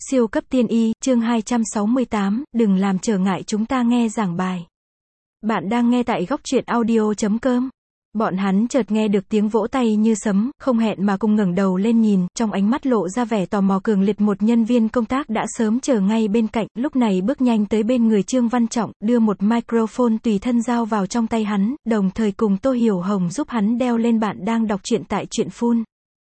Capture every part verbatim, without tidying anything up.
Siêu cấp tiên y, chương hai trăm sáu mươi tám, đừng làm trở ngại chúng ta nghe giảng bài. Bạn đang nghe tại góc truyện audio chấm com. Bọn hắn chợt nghe được tiếng vỗ tay như sấm, không hẹn mà cùng ngẩng đầu lên nhìn, trong ánh mắt lộ ra vẻ tò mò cường liệt. Một nhân viên công tác đã sớm chờ ngay bên cạnh, lúc này bước nhanh tới bên người Trương Văn Trọng, đưa một microphone tùy thân giao vào trong tay hắn, đồng thời cùng Tô Hiểu Hồng giúp hắn đeo lên. Bạn đang đọc truyện tại truyện phun.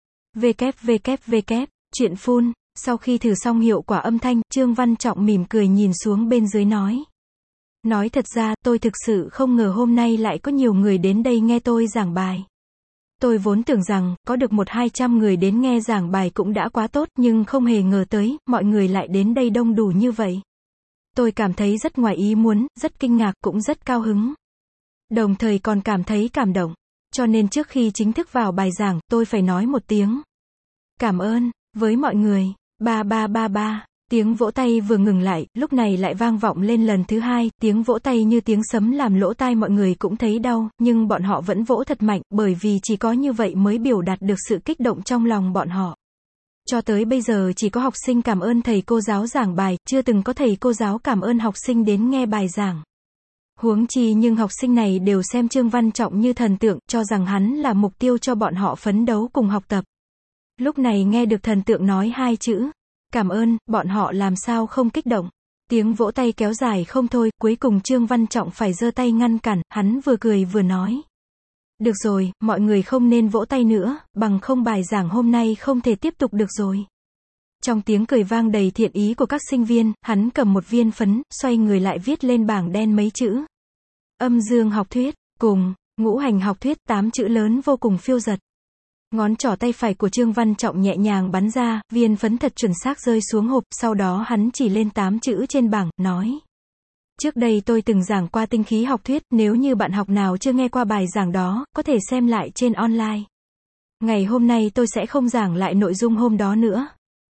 www. Truyện phun. Sau khi thử xong hiệu quả âm thanh, Trương Văn Trọng mỉm cười nhìn xuống bên dưới nói. Nói thật ra, tôi thực sự không ngờ hôm nay lại có nhiều người đến đây nghe tôi giảng bài. Tôi vốn tưởng rằng, có được một hai trăm người đến nghe giảng bài cũng đã quá tốt, nhưng không hề ngờ tới, mọi người lại đến đây đông đủ như vậy. Tôi cảm thấy rất ngoài ý muốn, rất kinh ngạc, cũng rất cao hứng. Đồng thời còn cảm thấy cảm động. Cho nên trước khi chính thức vào bài giảng, tôi phải nói một tiếng cảm ơn với mọi người. Ba ba ba ba, tiếng vỗ tay vừa ngừng lại, lúc này lại vang vọng lên lần thứ hai, tiếng vỗ tay như tiếng sấm làm lỗ tai mọi người cũng thấy đau, nhưng bọn họ vẫn vỗ thật mạnh, bởi vì chỉ có như vậy mới biểu đạt được sự kích động trong lòng bọn họ. Cho tới bây giờ chỉ có học sinh cảm ơn thầy cô giáo giảng bài, chưa từng có thầy cô giáo cảm ơn học sinh đến nghe bài giảng. Huống chi nhưng học sinh này đều xem Trương Văn Trọng như thần tượng, cho rằng hắn là mục tiêu cho bọn họ phấn đấu cùng học tập. Lúc này nghe được thần tượng nói hai chữ cảm ơn, bọn họ làm sao không kích động. Tiếng vỗ tay kéo dài không thôi, cuối cùng Trương Văn Trọng phải giơ tay ngăn cản, hắn vừa cười vừa nói. Được rồi, mọi người không nên vỗ tay nữa, bằng không bài giảng hôm nay không thể tiếp tục được rồi. Trong tiếng cười vang đầy thiện ý của các sinh viên, hắn cầm một viên phấn, xoay người lại viết lên bảng đen mấy chữ. Âm dương học thuyết, cùng, ngũ hành học thuyết, tám chữ lớn vô cùng phiêu dật. Ngón trỏ tay phải của Trương Văn Trọng nhẹ nhàng bắn ra, viên phấn thật chuẩn xác rơi xuống hộp, sau đó hắn chỉ lên tám chữ trên bảng, nói. Trước đây tôi từng giảng qua tinh khí học thuyết, nếu như bạn học nào chưa nghe qua bài giảng đó, có thể xem lại trên online. Ngày hôm nay tôi sẽ không giảng lại nội dung hôm đó nữa.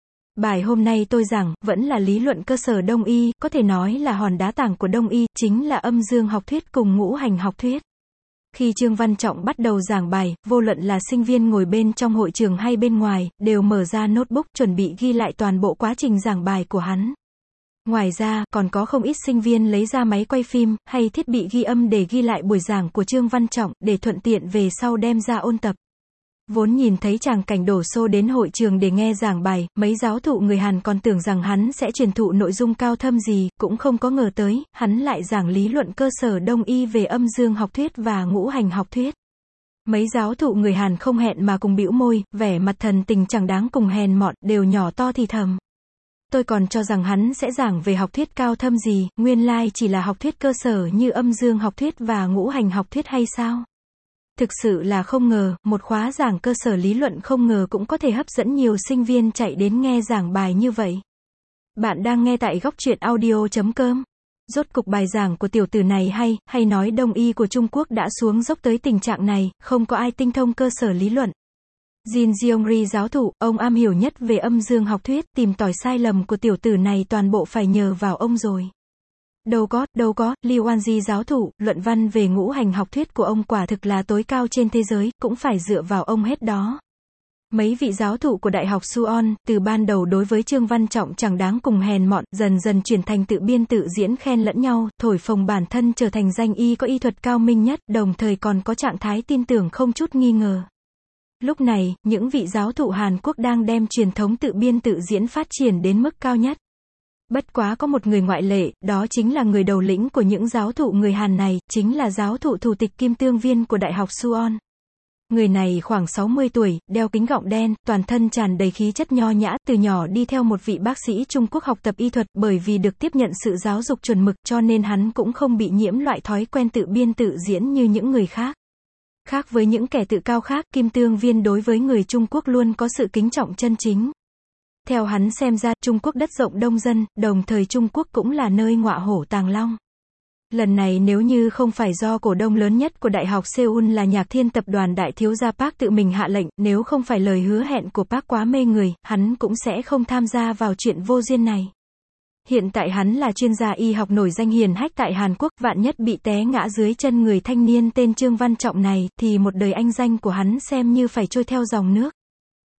Bài hôm nay tôi giảng, vẫn là lý luận cơ sở Đông y, có thể nói là hòn đá tảng của Đông y, chính là âm dương học thuyết cùng ngũ hành học thuyết. Khi Trương Văn Trọng bắt đầu giảng bài, vô luận là sinh viên ngồi bên trong hội trường hay bên ngoài, đều mở ra notebook chuẩn bị ghi lại toàn bộ quá trình giảng bài của hắn. Ngoài ra, còn có không ít sinh viên lấy ra máy quay phim, hay thiết bị ghi âm để ghi lại buổi giảng của Trương Văn Trọng, để thuận tiện về sau đem ra ôn tập. Vốn nhìn thấy tràng cảnh đổ xô đến hội trường để nghe giảng bài, mấy giáo thụ người Hàn còn tưởng rằng hắn sẽ truyền thụ nội dung cao thâm gì, cũng không có ngờ tới, hắn lại giảng lý luận cơ sở Đông y về âm dương học thuyết và ngũ hành học thuyết. Mấy giáo thụ người Hàn không hẹn mà cùng bĩu môi, vẻ mặt thần tình chẳng đáng cùng hèn mọn, đều nhỏ to thì thầm. Tôi còn cho rằng hắn sẽ giảng về học thuyết cao thâm gì, nguyên lai chỉ là học thuyết cơ sở như âm dương học thuyết và ngũ hành học thuyết hay sao? Thực sự là không ngờ, một khóa giảng cơ sở lý luận không ngờ cũng có thể hấp dẫn nhiều sinh viên chạy đến nghe giảng bài như vậy. Bạn đang nghe tại góc truyện audio chấm com. Rốt cục bài giảng của tiểu tử này hay, hay nói Đông y của Trung Quốc đã xuống dốc tới tình trạng này, không có ai tinh thông cơ sở lý luận. Jin Jeongri giáo thụ, ông am hiểu nhất về âm dương học thuyết, tìm tòi sai lầm của tiểu tử này toàn bộ phải nhờ vào ông rồi. Đâu có, đâu có, Liu Wanji giáo thụ, luận văn về ngũ hành học thuyết của ông quả thực là tối cao trên thế giới, cũng phải dựa vào ông hết đó. Mấy vị giáo thụ của Đại học Suwon, từ ban đầu đối với Trương Văn Trọng chẳng đáng cùng hèn mọn, dần dần chuyển thành tự biên tự diễn khen lẫn nhau, thổi phồng bản thân trở thành danh y có y thuật cao minh nhất, đồng thời còn có trạng thái tin tưởng không chút nghi ngờ. Lúc này, những vị giáo thụ Hàn Quốc đang đem truyền thống tự biên tự diễn phát triển đến mức cao nhất. Bất quá có một người ngoại lệ, đó chính là người đầu lĩnh của những giáo thụ người Hàn này, chính là giáo thụ thủ tịch Kim Tương Viên của Đại học Suwon. Người này khoảng sáu mươi tuổi, đeo kính gọng đen, toàn thân tràn đầy khí chất nho nhã, từ nhỏ đi theo một vị bác sĩ Trung Quốc học tập y thuật, bởi vì được tiếp nhận sự giáo dục chuẩn mực, cho nên hắn cũng không bị nhiễm loại thói quen tự biên tự diễn như những người khác. Khác với những kẻ tự cao khác, Kim Tương Viên đối với người Trung Quốc luôn có sự kính trọng chân chính. Theo hắn xem ra, Trung Quốc đất rộng đông dân, đồng thời Trung Quốc cũng là nơi ngọa hổ tàng long. Lần này nếu như không phải do cổ đông lớn nhất của Đại học Seoul là Nhạc Thiên tập đoàn đại thiếu gia Park tự mình hạ lệnh, nếu không phải lời hứa hẹn của Park quá mê người, hắn cũng sẽ không tham gia vào chuyện vô duyên này. Hiện tại hắn là chuyên gia y học nổi danh hiển hách tại Hàn Quốc, vạn nhất bị té ngã dưới chân người thanh niên tên Trương Văn Trọng này, thì một đời anh danh của hắn xem như phải trôi theo dòng nước.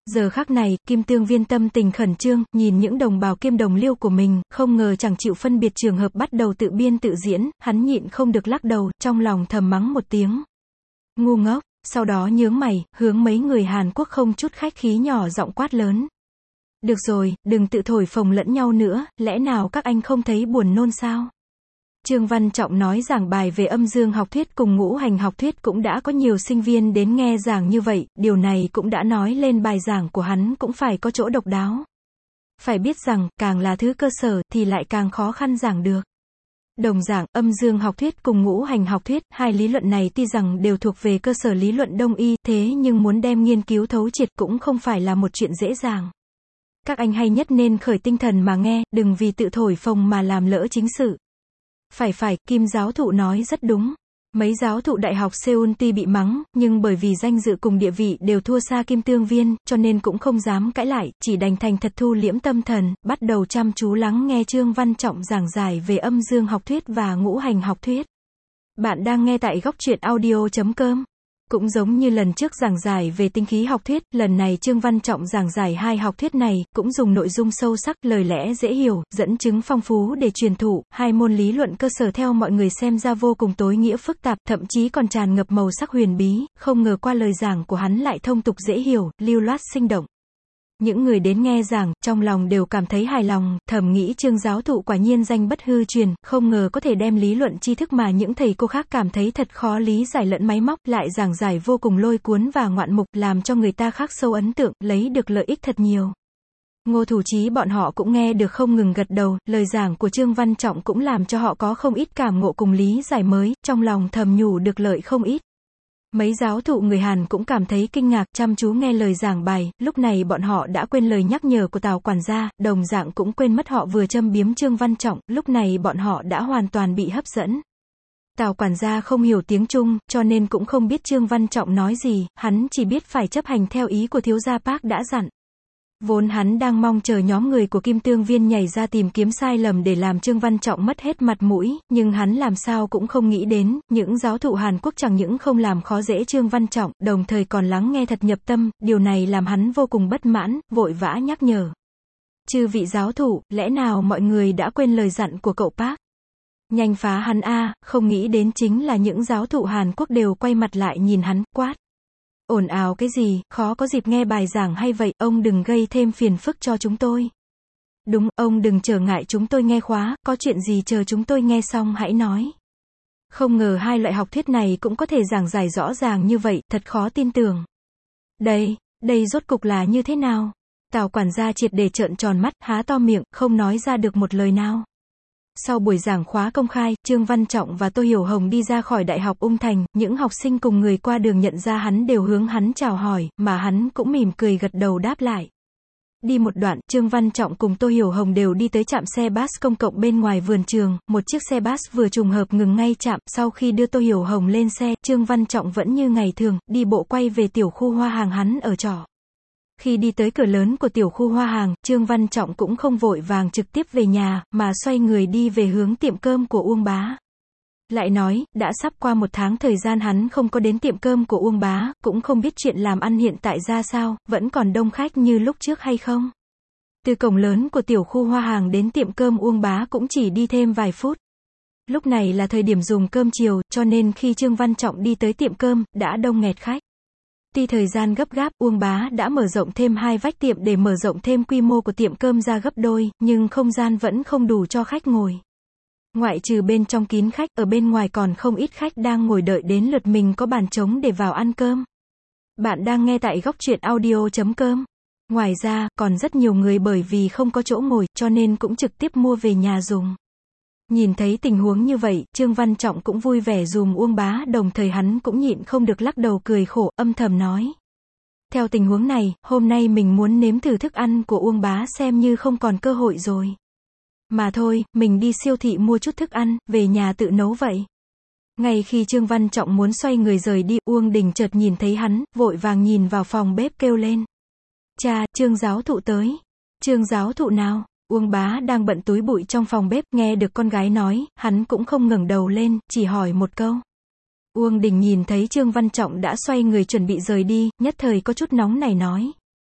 Giờ khắc này, Kim Tương Viên tâm tình khẩn trương, nhìn những đồng bào Kim đồng liêu của mình, không ngờ chẳng chịu phân biệt trường hợp bắt đầu tự biên tự diễn, hắn nhịn không được lắc đầu, trong lòng thầm mắng một tiếng. Ngu ngốc, sau đó nhướng mày, hướng mấy người Hàn Quốc không chút khách khí nhỏ giọng quát lớn. Được rồi, đừng tự thổi phồng lẫn nhau nữa, lẽ nào các anh không thấy buồn nôn sao? Trương Văn Trọng nói giảng bài về âm dương học thuyết cùng ngũ hành học thuyết cũng đã có nhiều sinh viên đến nghe giảng như vậy, điều này cũng đã nói lên bài giảng của hắn cũng phải có chỗ độc đáo. Phải biết rằng, càng là thứ cơ sở thì lại càng khó khăn giảng được. Đồng dạng, âm dương học thuyết cùng ngũ hành học thuyết, hai lý luận này tuy rằng đều thuộc về cơ sở lý luận Đông y, thế nhưng muốn đem nghiên cứu thấu triệt cũng không phải là một chuyện dễ dàng. Các anh hay nhất nên khởi tinh thần mà nghe, đừng vì tự thổi phồng mà làm lỡ chính sự. Phải phải, Kim giáo thụ nói rất đúng. Mấy giáo thụ đại học Seoul tuy bị mắng, nhưng bởi vì danh dự cùng địa vị đều thua xa Kim Tương Viên, cho nên cũng không dám cãi lại, chỉ đành thành thật thu liễm tâm thần, bắt đầu chăm chú lắng nghe Trương Văn Trọng giảng giải về âm dương học thuyết và ngũ hành học thuyết. Bạn đang nghe tại góc truyện audio chấm com. Cũng giống như lần trước giảng giải về tinh khí học thuyết, lần này Trương Văn Trọng giảng giải hai học thuyết này, cũng dùng nội dung sâu sắc, lời lẽ dễ hiểu, dẫn chứng phong phú để truyền thụ, hai môn lý luận cơ sở theo mọi người xem ra vô cùng tối nghĩa phức tạp, thậm chí còn tràn ngập màu sắc huyền bí, không ngờ qua lời giảng của hắn lại thông tục dễ hiểu, lưu loát sinh động. Những người đến nghe giảng, trong lòng đều cảm thấy hài lòng, thầm nghĩ Trương giáo thụ quả nhiên danh bất hư truyền, không ngờ có thể đem lý luận tri thức mà những thầy cô khác cảm thấy thật khó lý giải lẫn máy móc, lại giảng giải vô cùng lôi cuốn và ngoạn mục, làm cho người ta khắc sâu ấn tượng, lấy được lợi ích thật nhiều. Ngô Thủ Chí bọn họ cũng nghe được không ngừng gật đầu, lời giảng của Trương Văn Trọng cũng làm cho họ có không ít cảm ngộ cùng lý giải mới, trong lòng thầm nhủ được lợi không ít. Mấy giáo thụ người Hàn cũng cảm thấy kinh ngạc, chăm chú nghe lời giảng bài, lúc này bọn họ đã quên lời nhắc nhở của Tào quản gia, đồng dạng cũng quên mất họ vừa châm biếm Trương Văn Trọng, lúc này bọn họ đã hoàn toàn bị hấp dẫn. Tào quản gia không hiểu tiếng Trung, cho nên cũng không biết Trương Văn Trọng nói gì, hắn chỉ biết phải chấp hành theo ý của thiếu gia Park đã dặn. Vốn hắn đang mong chờ nhóm người của Kim Tương Viên nhảy ra tìm kiếm sai lầm để làm Trương Văn Trọng mất hết mặt mũi, nhưng hắn làm sao cũng không nghĩ đến, những giáo thụ Hàn Quốc chẳng những không làm khó dễ Trương Văn Trọng, đồng thời còn lắng nghe thật nhập tâm, điều này làm hắn vô cùng bất mãn, vội vã nhắc nhở. Chư vị giáo thụ, lẽ nào mọi người đã quên lời dặn của cậu Park? Nhanh phá hắn a, không nghĩ đến chính là những giáo thụ Hàn Quốc đều quay mặt lại nhìn hắn, quát. Ồn ào cái gì, khó có dịp nghe bài giảng hay vậy, ông đừng gây thêm phiền phức cho chúng tôi. Đúng, ông đừng trở ngại chúng tôi nghe khóa, có chuyện gì chờ chúng tôi nghe xong hãy nói. Không ngờ hai loại học thuyết này cũng có thể giảng giải rõ ràng như vậy, thật khó tin tưởng. Đây, đây rốt cục là như thế nào? Tào quản gia triệt để trợn tròn mắt, há to miệng, không nói ra được một lời nào. Sau buổi giảng khóa công khai, Trương Văn Trọng và Tô Hiểu Hồng đi ra khỏi Đại học Ung Thành, những học sinh cùng người qua đường nhận ra hắn đều hướng hắn chào hỏi, mà hắn cũng mỉm cười gật đầu đáp lại. Đi một đoạn, Trương Văn Trọng cùng Tô Hiểu Hồng đều đi tới trạm xe bus công cộng bên ngoài vườn trường, một chiếc xe bus vừa trùng hợp ngừng ngay trạm, sau khi đưa Tô Hiểu Hồng lên xe, Trương Văn Trọng vẫn như ngày thường, đi bộ quay về tiểu khu hoa hàng hắn ở trọ. Khi đi tới cửa lớn của tiểu khu hoa hàng, Trương Văn Trọng cũng không vội vàng trực tiếp về nhà, mà xoay người đi về hướng tiệm cơm của Uông Bá. Lại nói, đã sắp qua một tháng thời gian hắn không có đến tiệm cơm của Uông Bá, cũng không biết chuyện làm ăn hiện tại ra sao, vẫn còn đông khách như lúc trước hay không. Từ cổng lớn của tiểu khu hoa hàng đến tiệm cơm Uông Bá cũng chỉ đi thêm vài phút. Lúc này là thời điểm dùng cơm chiều, cho nên khi Trương Văn Trọng đi tới tiệm cơm, đã đông nghẹt khách. Tuy thời gian gấp gáp, Uông Bá đã mở rộng thêm hai vách tiệm để mở rộng thêm quy mô của tiệm cơm ra gấp đôi, nhưng không gian vẫn không đủ cho khách ngồi. Ngoại trừ bên trong kín khách, ở bên ngoài còn không ít khách đang ngồi đợi đến lượt mình có bàn trống để vào ăn cơm. Bạn đang nghe tại góc truyện audio chấm com. Ngoài ra, còn rất nhiều người bởi vì không có chỗ ngồi, cho nên cũng trực tiếp mua về nhà dùng. Nhìn thấy tình huống như vậy, Trương Văn Trọng cũng vui vẻ dùm Uông Bá, đồng thời hắn cũng nhịn không được lắc đầu cười khổ, âm thầm nói. Theo tình huống này, hôm nay mình muốn nếm thử thức ăn của Uông Bá xem như không còn cơ hội rồi. Mà thôi, mình đi siêu thị mua chút thức ăn, về nhà tự nấu vậy. Ngay khi Trương Văn Trọng muốn xoay người rời đi, Uông Đình chợt nhìn thấy hắn, vội vàng nhìn vào phòng bếp kêu lên. Cha, Trương giáo thụ tới. Trương giáo thụ nào? Uông Bá đang bận túi bụi trong phòng bếp, nghe được con gái nói, hắn cũng không ngẩng đầu lên, chỉ hỏi một câu. Uông Đình nhìn thấy Trương Văn Trọng đã xoay người chuẩn bị rời đi, nhất thời có chút nóng nảy nói.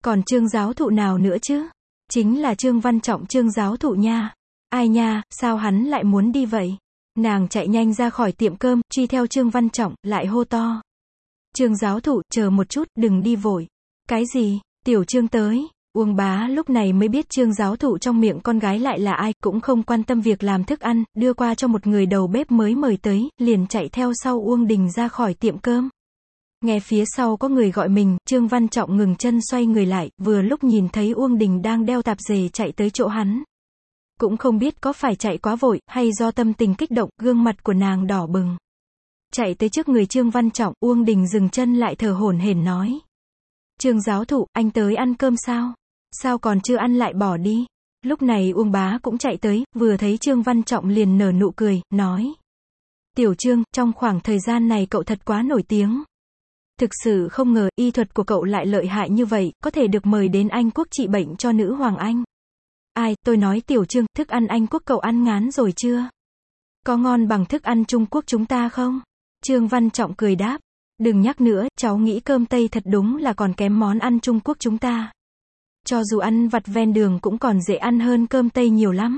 Còn Trương giáo thụ nào nữa chứ? Chính là Trương Văn Trọng Trương giáo thụ nha. Ai nha, sao hắn lại muốn đi vậy? Nàng chạy nhanh ra khỏi tiệm cơm, truy theo Trương Văn Trọng, lại hô to. Trương giáo thụ, chờ một chút, đừng đi vội. Cái gì? Tiểu Trương tới. Uông Bá lúc này mới biết Trương giáo thụ trong miệng con gái lại là ai, cũng không quan tâm việc làm thức ăn, đưa qua cho một người đầu bếp mới mời tới, liền chạy theo sau Uông Đình ra khỏi tiệm cơm. Nghe phía sau có người gọi mình, Trương Văn Trọng ngừng chân xoay người lại, vừa lúc nhìn thấy Uông Đình đang đeo tạp dề chạy tới chỗ hắn. Cũng không biết có phải chạy quá vội, hay do tâm tình kích động, gương mặt của nàng đỏ bừng. Chạy tới trước người Trương Văn Trọng, Uông Đình dừng chân lại thở hổn hển nói. Trương giáo thụ, anh tới ăn cơm sao? Sao còn chưa ăn lại bỏ đi? Lúc này Uông Bá cũng chạy tới, vừa thấy Trương Văn Trọng liền nở nụ cười, nói. Tiểu Trương, trong khoảng thời gian này cậu thật quá nổi tiếng. Thực sự không ngờ, y thuật của cậu lại lợi hại như vậy, có thể được mời đến Anh Quốc trị bệnh cho nữ hoàng Anh. Ai, tôi nói Tiểu Trương, thức ăn Anh Quốc cậu ăn ngán rồi chưa? Có ngon bằng thức ăn Trung Quốc chúng ta không? Trương Văn Trọng cười đáp. Đừng nhắc nữa, cháu nghĩ cơm Tây thật đúng là còn kém món ăn Trung Quốc chúng ta. Cho dù ăn vặt ven đường cũng còn dễ ăn hơn cơm Tây nhiều lắm.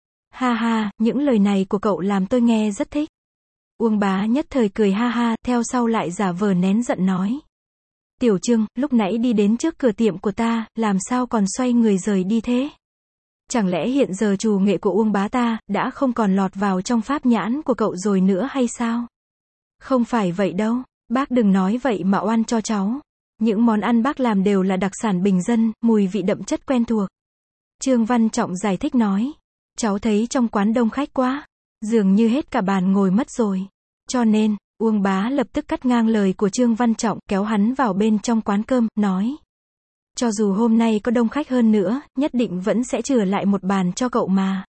Ha ha, những lời này của cậu làm tôi nghe rất thích. Uông Bá nhất thời cười ha ha, theo sau lại giả vờ nén giận nói. Tiểu Trương, lúc nãy đi đến trước cửa tiệm của ta, làm sao còn xoay người rời đi thế? Chẳng lẽ hiện giờ trù nghệ của Uông Bá ta, đã không còn lọt vào trong pháp nhãn của cậu rồi nữa hay sao? Không phải vậy đâu, bác đừng nói vậy mà oan cho cháu. Những món ăn bác làm đều là đặc sản bình dân, mùi vị đậm chất quen thuộc. Trương Văn Trọng giải thích nói. Cháu thấy trong quán đông khách quá. Dường như hết cả bàn ngồi mất rồi. Cho nên, Uông Bá lập tức cắt ngang lời của Trương Văn Trọng, kéo hắn vào bên trong quán cơm, nói. Cho dù hôm nay có đông khách hơn nữa, nhất định vẫn sẽ chừa lại một bàn cho cậu mà.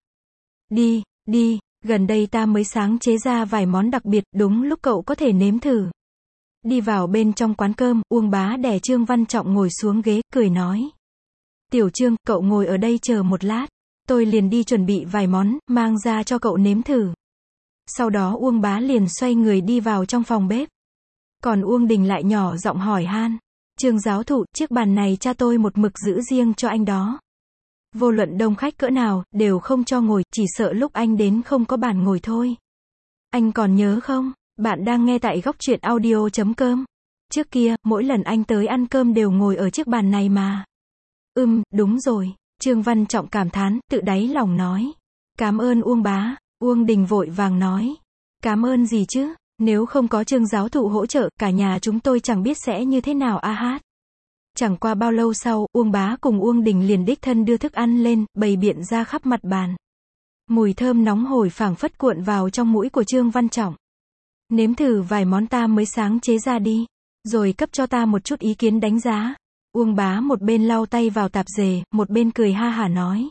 Đi, đi, gần đây ta mới sáng chế ra vài món đặc biệt, đúng lúc cậu có thể nếm thử. Đi vào bên trong quán cơm, Uông Bá đè Trương Văn Trọng ngồi xuống ghế, cười nói. Tiểu Trương, cậu ngồi ở đây chờ một lát. Tôi liền đi chuẩn bị vài món, mang ra cho cậu nếm thử. Sau đó Uông Bá liền xoay người đi vào trong phòng bếp. Còn Uông Đình lại nhỏ giọng hỏi han. Trương giáo thụ, chiếc bàn này cha tôi một mực giữ riêng cho anh đó. Vô luận đông khách cỡ nào, đều không cho ngồi, chỉ sợ lúc anh đến không có bàn ngồi thôi. Anh còn nhớ không? Bạn đang nghe tại góc truyện audio chấm com. Trước kia, mỗi lần anh tới ăn cơm đều ngồi ở chiếc bàn này mà. Ừm, đúng rồi. Trương Văn Trọng cảm thán, tự đáy lòng nói. Cảm ơn Uông Bá. Uông Đình vội vàng nói. Cảm ơn gì chứ? Nếu không có Trương giáo thụ hỗ trợ, cả nhà chúng tôi chẳng biết sẽ như thế nào a hát. Chẳng qua bao lâu sau, Uông Bá cùng Uông Đình liền đích thân đưa thức ăn lên, bày biện ra khắp mặt bàn. Mùi thơm nóng hổi phảng phất cuộn vào trong mũi của Trương Văn Trọng. Nếm thử vài món ta mới sáng chế ra đi, rồi cấp cho ta một chút ý kiến đánh giá. Uông Bá một bên lau tay vào tạp dề, một bên cười ha hả nói.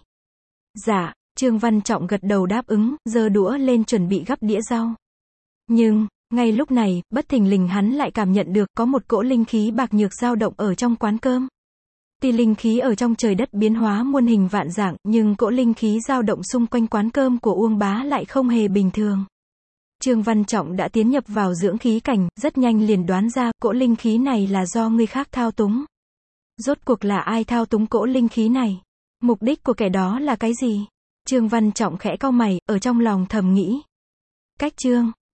Dạ, Trương Văn Trọng gật đầu đáp ứng, giơ đũa lên chuẩn bị gắp đĩa rau. Nhưng, ngay lúc này, bất thình lình hắn lại cảm nhận được có một cỗ linh khí bạc nhược dao động ở trong quán cơm. Tuy linh khí ở trong trời đất biến hóa muôn hình vạn dạng, nhưng cỗ linh khí dao động xung quanh quán cơm của Uông Bá lại không hề bình thường. Trương Văn Trọng đã tiến nhập vào dưỡng khí cảnh, rất nhanh liền đoán ra, cỗ linh khí này là do người khác thao túng. Rốt cuộc là ai thao túng cỗ linh khí này? Mục đích của kẻ đó là cái gì? Trương Văn Trọng khẽ cau mày, ở trong lòng thầm nghĩ. Cách Trương